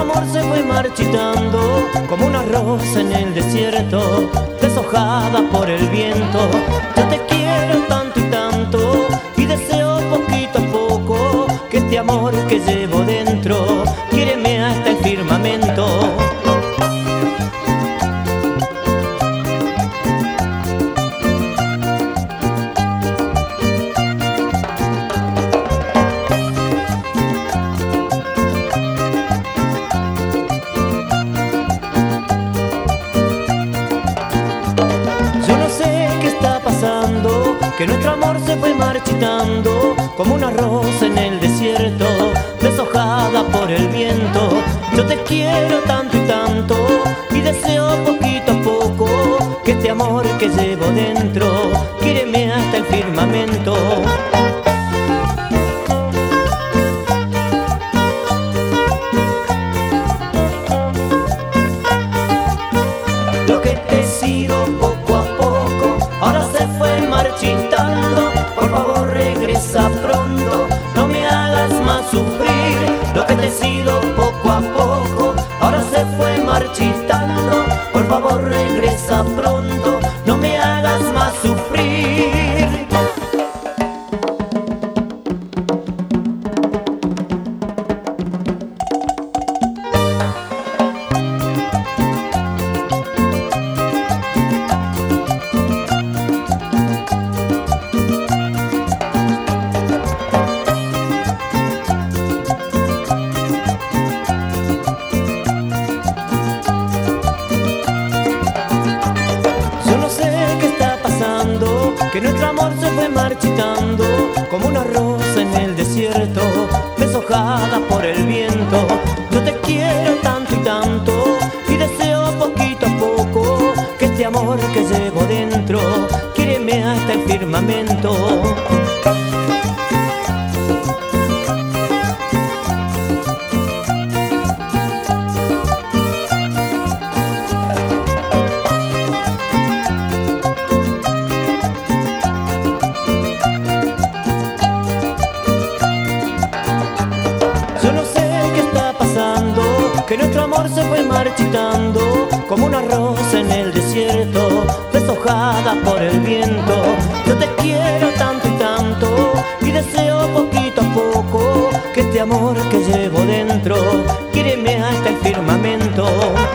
amor se fue marchitando como una rosa en el desierto, deshojada por el viento. Yo te quiero tanto y tanto, y deseo poquito a poco que este amor que llevo dentro, quiéreme hasta el firmamento. Que nuestro amor se fue marchitando como una rosa en el desierto, deshojada por el viento. Yo te quiero tanto y tanto, y deseo poquito a poco que este amor que llevo dentro, quiéreme hasta el firmamento. Lo que te he sido poco a poco, ahora se fue marchitando. Por favor regresa pronto, no me hagas más sufrir. Lo que te he sido poco a poco, ahora se fue marchitando. Por favor regresa pronto, no me hagas más sufrir. Que nuestro amor se fue marchitando como una rosa en el desierto, deshojada por el viento. Yo te quiero tanto y tanto, y deseo poquito a poco que este amor que llevo dentro, quiéreme hasta el firmamento. Que nuestro amor se fue marchitando como una rosa en el desierto, deshojada por el viento. Yo te quiero tanto y tanto, y deseo poquito a poco que este amor que llevo dentro, quiéreme hasta el firmamento.